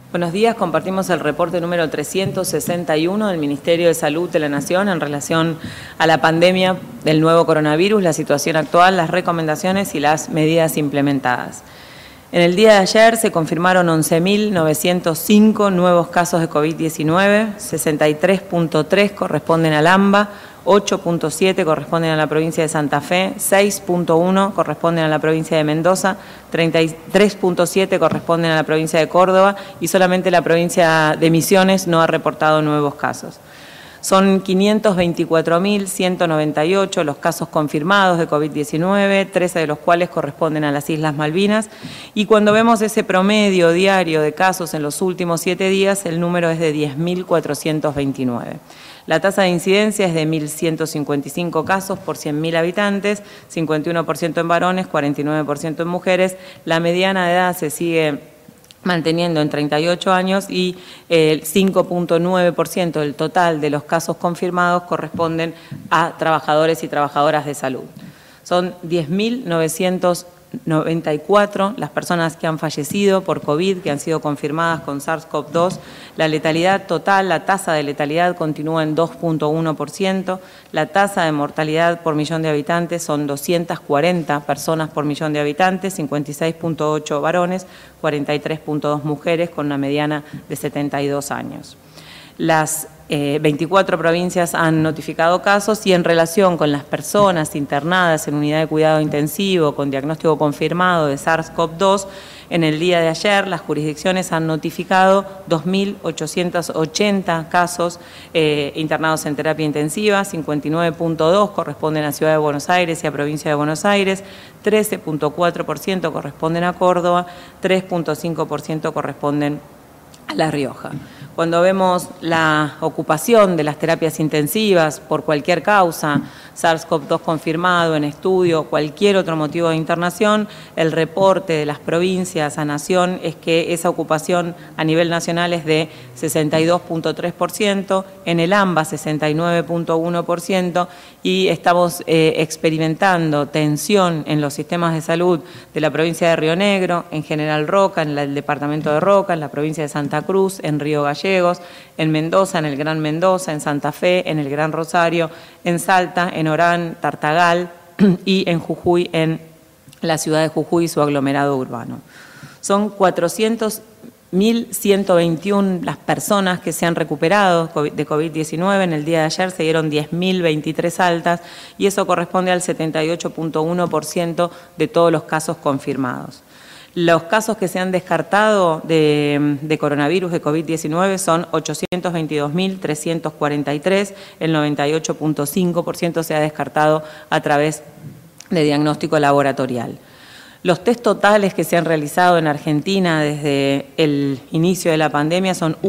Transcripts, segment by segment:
Buenos días, compartimos el reporte número 361 del Ministerio de Salud de la Nación en relación a la pandemia del nuevo coronavirus, la situación actual, las recomendaciones y las medidas implementadas. En el día de ayer se confirmaron 11.905 nuevos casos de COVID-19, 63.3 corresponden al AMBA, 8.7 corresponden a la provincia de Santa Fe, 6.1 corresponden a la provincia de Mendoza, 33.7 corresponden a la provincia de Córdoba y solamente la provincia de Misiones no ha reportado nuevos casos. Son 524.198 los casos confirmados de COVID-19, 13 de los cuales corresponden a las Islas Malvinas. Y cuando vemos ese promedio diario de casos en los últimos 7 días, el número es de 10.429. La tasa de incidencia es de 1.155 casos por 100.000 habitantes, 51% en varones, 49% en mujeres. La mediana de edad se sigue manteniendo en 38 años y el 5.9% del total de los casos confirmados corresponden a trabajadores y trabajadoras de salud. Son 10.994 las personas que han fallecido por COVID, que han sido confirmadas con SARS-CoV-2. La letalidad total, la tasa de letalidad continúa en 2.1%. La tasa de mortalidad por millón de habitantes son 240 personas por millón de habitantes, 56.8 varones, 43.2 mujeres, con una mediana de 72 años. Las 24 provincias han notificado casos y en relación con las personas internadas en unidad de cuidado intensivo con diagnóstico confirmado de SARS-CoV-2, en el día de ayer las jurisdicciones han notificado 2.880 casos internados en terapia intensiva, 59.2 corresponden a Ciudad de Buenos Aires y a Provincia de Buenos Aires, 13.4% corresponden a Córdoba, 3.5% corresponden a La Rioja. Cuando vemos la ocupación de las terapias intensivas por cualquier causa, SARS-CoV-2 confirmado en estudio, cualquier otro motivo de internación, el reporte de las provincias a Nación es que esa ocupación a nivel nacional es de 62.3%, en el AMBA 69.1% y estamos experimentando tensión en los sistemas de salud de la provincia de Río Negro, en General Roca, en el departamento de Roca, en la provincia de Santa Cruz, en Río Gallegos, en Mendoza, en el Gran Mendoza, en Santa Fe, en el Gran Rosario, en Salta, en Orán, Tartagal y en Jujuy, en la ciudad de Jujuy y su aglomerado urbano. Son 400.121 las personas que se han recuperado de COVID-19. En el día de ayer se dieron 10.023 altas y eso corresponde al 78.1% de todos los casos confirmados. Los casos que se han descartado de coronavirus, de COVID-19, son 822.343, el 98.5% se ha descartado a través de diagnóstico laboratorial. Los test totales que se han realizado en Argentina desde el inicio de la pandemia son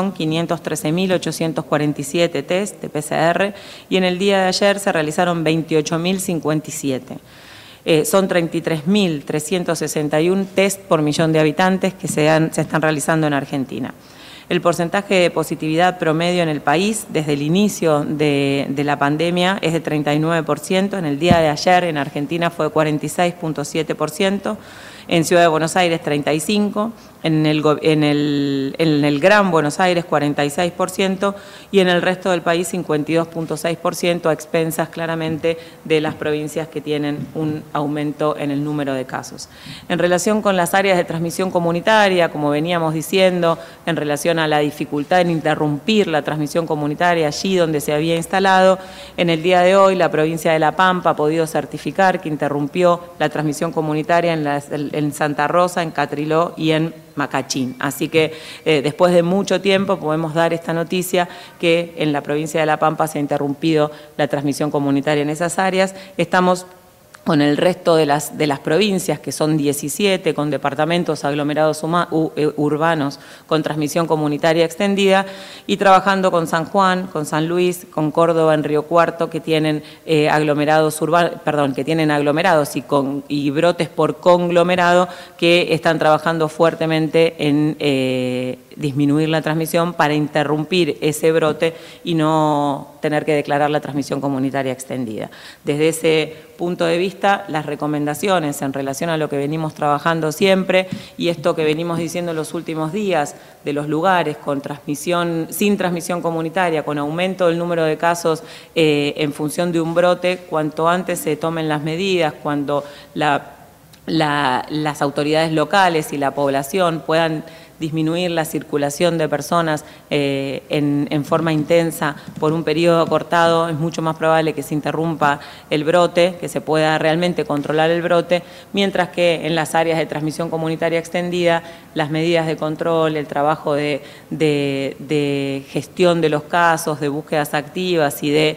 1.513.847 test de PCR y en el día de ayer se realizaron 28.057. Son 33.361 test por millón de habitantes que se están realizando en Argentina. El porcentaje de positividad promedio en el país desde el inicio de la pandemia es de 39%. En el día de ayer en Argentina fue 46.7%. En Ciudad de Buenos Aires 35%, en el Gran Buenos Aires 46% y en el resto del país 52.6%, a expensas claramente de las provincias que tienen un aumento en el número de casos. En relación con las áreas de transmisión comunitaria, como veníamos diciendo, en relación a la dificultad en interrumpir la transmisión comunitaria allí donde se había instalado, en el día de hoy la provincia de La Pampa ha podido certificar que interrumpió la transmisión comunitaria en Santa Rosa, en Catriló y en Macachín. Así que después de mucho tiempo podemos dar esta noticia que en la provincia de La Pampa se ha interrumpido la transmisión comunitaria en esas áreas. Estamos con el resto de las provincias, que son 17, con departamentos aglomerados urbanos con transmisión comunitaria extendida, y trabajando con San Juan, con San Luis, con Córdoba, en Río Cuarto, que tienen aglomerados y brotes por conglomerado, que están trabajando fuertemente en disminuir la transmisión para interrumpir ese brote y no tener que declarar la transmisión comunitaria extendida. Desde ese punto de vista, vista las recomendaciones en relación a lo que venimos trabajando siempre y esto que venimos diciendo en los últimos días de los lugares con sin transmisión comunitaria, con aumento del número de casos en función de un brote, cuanto antes se tomen las medidas, cuando las autoridades locales y la población puedan disminuir la circulación de personas en forma intensa por un periodo cortado, es mucho más probable que se interrumpa el brote, que se pueda realmente controlar el brote, mientras que en las áreas de transmisión comunitaria extendida, las medidas de control, el trabajo de gestión de los casos, de búsquedas activas y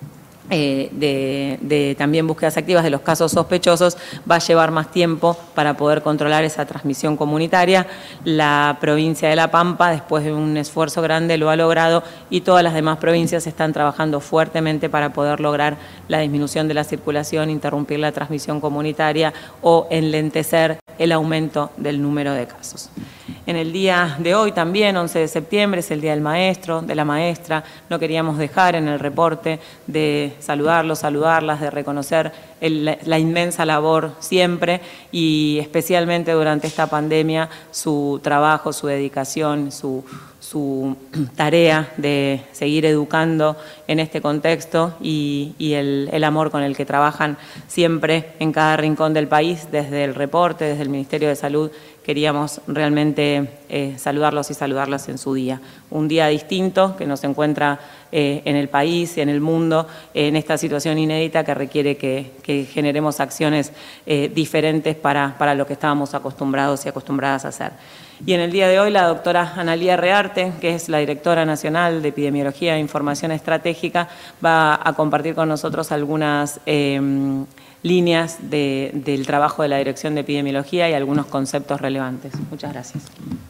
también búsquedas activas de los casos sospechosos, va a llevar más tiempo para poder controlar esa transmisión comunitaria. La provincia de La Pampa, después de un esfuerzo grande, lo ha logrado y todas las demás provincias están trabajando fuertemente para poder lograr la disminución de la circulación, interrumpir la transmisión comunitaria o enlentecer el aumento del número de casos. En el día de hoy también, 11 de septiembre, es el Día del Maestro, de la Maestra. No queríamos dejar en el reporte de saludarlos, saludarlas, de reconocer la inmensa labor siempre y especialmente durante esta pandemia su trabajo, su dedicación, su tarea de seguir educando en este contexto y el amor con el que trabajan siempre en cada rincón del país, desde el reporte, desde el Ministerio de Salud. Queríamos realmente saludarlos y saludarlas en su día. Un día distinto que nos encuentra en el país y en el mundo en esta situación inédita que requiere que generemos acciones diferentes para lo que estábamos acostumbrados y acostumbradas a hacer. Y en el día de hoy la doctora Analía Rearte, que es la directora nacional de Epidemiología e Información Estratégica, va a compartir con nosotros algunas líneas del trabajo de la Dirección de Epidemiología y algunos conceptos relevantes. Muchas gracias.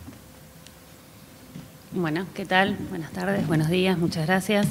Bueno, ¿qué tal? Buenas tardes, buenos días, muchas gracias.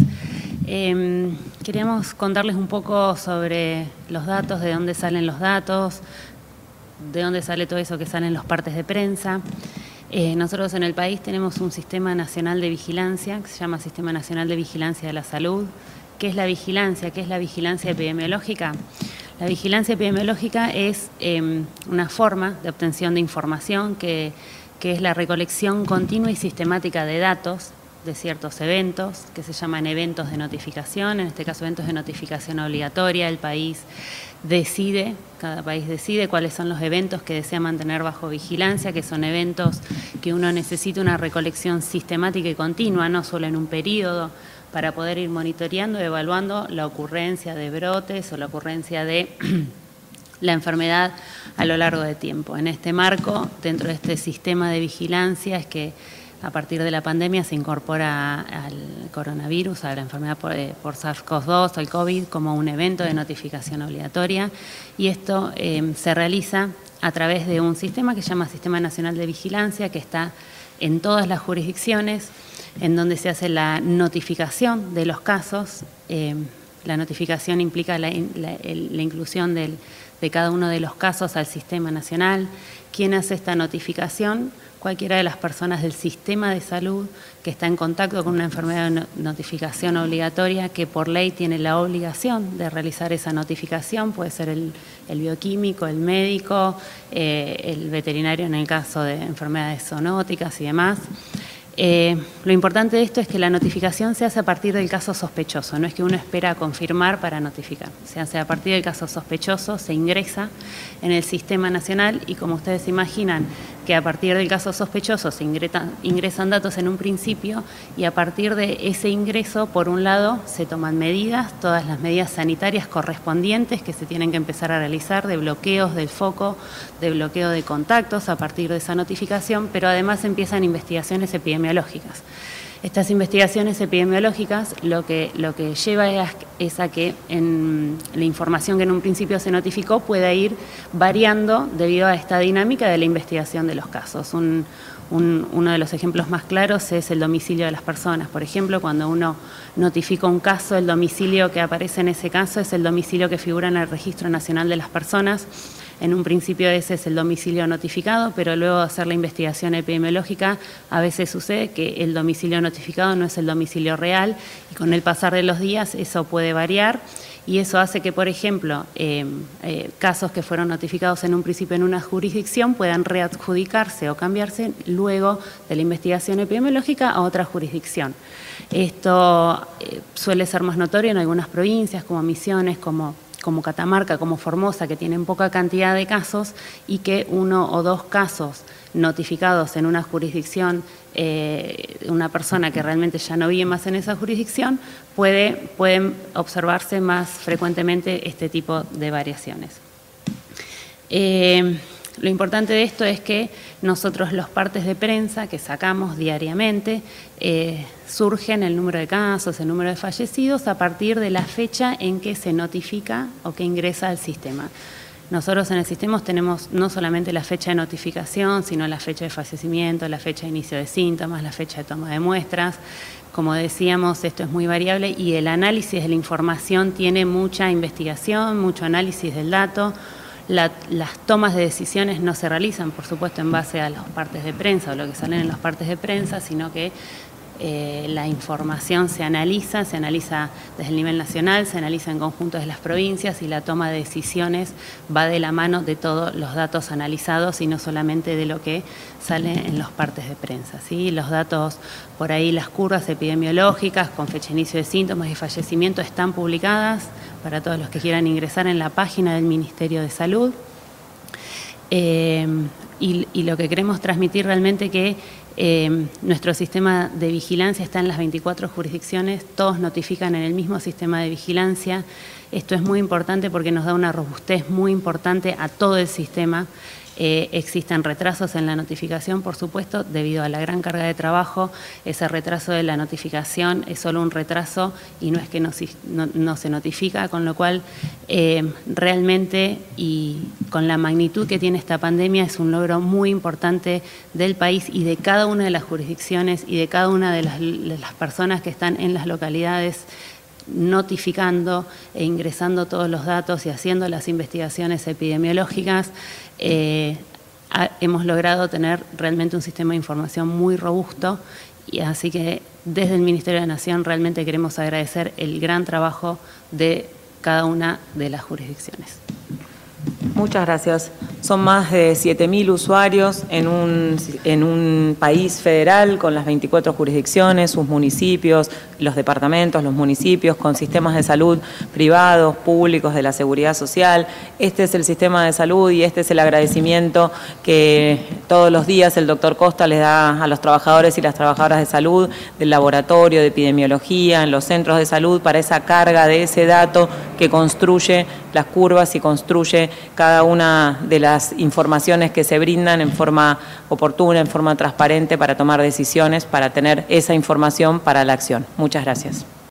Queríamos contarles un poco sobre los datos, de dónde salen los datos, de dónde sale todo eso que sale en los partes de prensa. Nosotros en el país tenemos un Sistema Nacional de Vigilancia, que se llama Sistema Nacional de Vigilancia de la Salud. ¿Qué es la vigilancia? ¿Qué es la vigilancia epidemiológica? La vigilancia epidemiológica es una forma de obtención de información que es la recolección continua y sistemática de datos de ciertos eventos, que se llaman eventos de notificación, en este caso eventos de notificación obligatoria. El país decide, cada país decide cuáles son los eventos que desea mantener bajo vigilancia, que son eventos que uno necesita una recolección sistemática y continua, no solo en un periodo, para poder ir monitoreando, evaluando la ocurrencia de brotes o la ocurrencia de la enfermedad a lo largo de tiempo. En este marco, dentro de este sistema de vigilancia, es que a partir de la pandemia se incorpora al coronavirus, a la enfermedad por SARS-CoV-2 o el COVID, como un evento de notificación obligatoria, y esto se realiza a través de un sistema que se llama Sistema Nacional de Vigilancia, que está en todas las jurisdicciones, en donde se hace la notificación de los casos. La notificación implica la inclusión de cada uno de los casos al sistema nacional. ¿Quién hace esta notificación? Cualquiera de las personas del sistema de salud que está en contacto con una enfermedad de notificación obligatoria, que por ley tiene la obligación de realizar esa notificación. Puede ser el bioquímico, el médico, el veterinario en el caso de enfermedades zoonóticas y demás. Lo importante de esto es que la notificación se hace a partir del caso sospechoso, no es que uno espera a confirmar para notificar. Se hace a partir del caso sospechoso, se ingresa en el sistema nacional y, como ustedes imaginan, que a partir del caso sospechoso se ingresan datos en un principio y a partir de ese ingreso, por un lado, se toman medidas, todas las medidas sanitarias correspondientes que se tienen que empezar a realizar, de bloqueos del foco, de bloqueo de contactos a partir de esa notificación, pero además empiezan investigaciones epidemiológicas. Estas investigaciones epidemiológicas lo que lleva es a que la información que en un principio se notificó pueda ir variando debido a esta dinámica de la investigación de los casos. Uno de los ejemplos más claros es el domicilio de las personas. Por ejemplo, cuando uno notifica un caso, el domicilio que aparece en ese caso es el domicilio que figura en el Registro Nacional de las Personas. En un principio ese es el domicilio notificado, pero luego de hacer la investigación epidemiológica a veces sucede que el domicilio notificado no es el domicilio real y con el pasar de los días eso puede variar. Y eso hace que, por ejemplo, casos que fueron notificados en un principio en una jurisdicción puedan readjudicarse o cambiarse luego de la investigación epidemiológica a otra jurisdicción. Esto suele ser más notorio en algunas provincias como Misiones, como Catamarca, como Formosa, que tienen poca cantidad de casos y que 1 o 2 casos notificados en una jurisdicción, una persona que realmente ya no vive más en esa jurisdicción, pueden observarse más frecuentemente este tipo de variaciones. Lo importante de esto es que nosotros los partes de prensa que sacamos diariamente surgen el número de casos, el número de fallecidos a partir de la fecha en que se notifica o que ingresa al sistema. Nosotros en el sistema tenemos no solamente la fecha de notificación, sino la fecha de fallecimiento, la fecha de inicio de síntomas, la fecha de toma de muestras. Como decíamos, esto es muy variable y el análisis de la información tiene mucha investigación, mucho análisis del dato. Las tomas de decisiones no se realizan, por supuesto, en base a los partes de prensa o lo que salen en los partes de prensa, sino que la información se analiza desde el nivel nacional, se analiza en conjunto de las provincias y la toma de decisiones va de la mano de todos los datos analizados y no solamente de lo que sale en los partes de prensa, ¿sí? Los datos, por ahí las curvas epidemiológicas con fecha de inicio de síntomas y fallecimiento están publicadas para todos los que quieran ingresar en la página del Ministerio de Salud. Y lo que queremos transmitir realmente que nuestro sistema de vigilancia está en las 24 jurisdicciones, todos notifican en el mismo sistema de vigilancia. Esto es muy importante porque nos da una robustez muy importante a todo el sistema. Existen retrasos en la notificación, por supuesto, debido a la gran carga de trabajo. Ese retraso de la notificación es solo un retraso y no es que no se notifica, con lo cual realmente y con la magnitud que tiene esta pandemia es un logro muy importante del país y de cada una de las jurisdicciones y de cada una de las personas que están en las localidades notificando e ingresando todos los datos y haciendo las investigaciones epidemiológicas. Hemos logrado tener realmente un sistema de información muy robusto y así que desde el Ministerio de Nación realmente queremos agradecer el gran trabajo de cada una de las jurisdicciones. Muchas gracias. Son más de 7.000 usuarios en un país federal con las 24 jurisdicciones, sus municipios, los departamentos, los municipios, con sistemas de salud privados, públicos, de la seguridad social. Este es el sistema de salud y este es el agradecimiento que todos los días el doctor Costa les da a los trabajadores y las trabajadoras de salud, del laboratorio, de epidemiología, en los centros de salud, para esa carga de ese dato que construye las curvas y construye cada una de las informaciones que se brindan en forma oportuna, en forma transparente para tomar decisiones, para tener esa información para la acción. Muchas gracias.